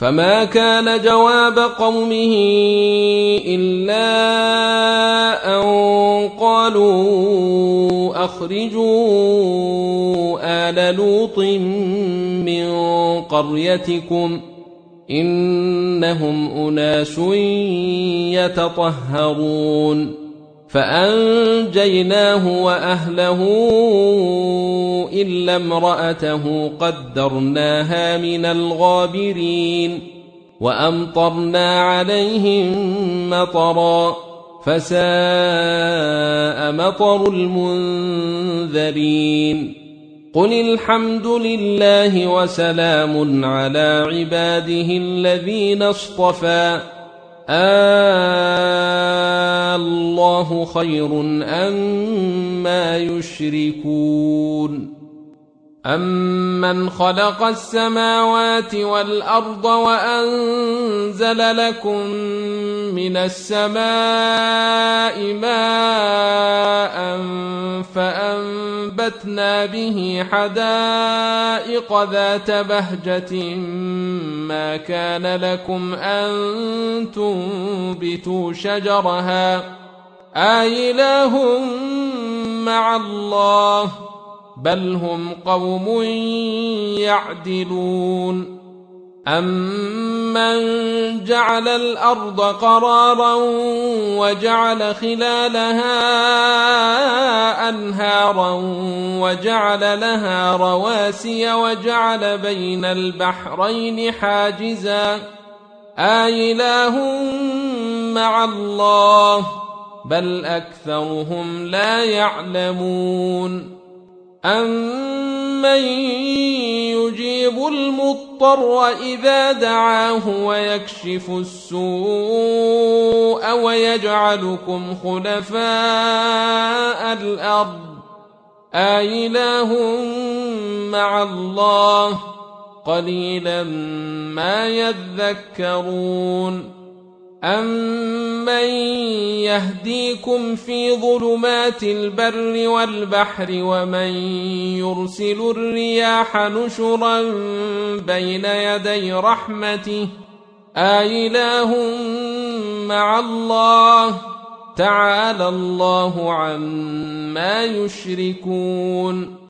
فما كان جواب قومه إلا أن قالوا أخرجوا آل لوط من قريتكم إنهم أناس يتطهرون فأنجيناه وأهله إلا امرأته قدرناها من الغابرين وأمطرنا عليهم مطرا فساء مطر المنذرين قل الحمد لله وسلام على عباده الذين اصطفى الله خير أما يشركون أمن خلق السماوات والأرض وأنزل لكم من السماء ماء فأنبتنا به حدائق ذات بهجة ما كان لكم أن تنبتوا شجرها آإله مع الله بل هم قوم يعدلون أمن جعل الأرض قرارا وجعل خلالها أنهارا وجعل لها رواسي وجعل بين البحرين حاجزا آإله مع الله بل أكثرهم لا يعلمون أمن يجيب المضطر إذا دعاه ويكشف السوء ويجعلكم خلفاء الأرض آإله مع الله قليلا ما يذكرون أمن يهديكم في ظلمات البر والبحر ومن يرسل الرياح نشرا بين يدي رحمته آإله مع الله تعالى الله عما يشركون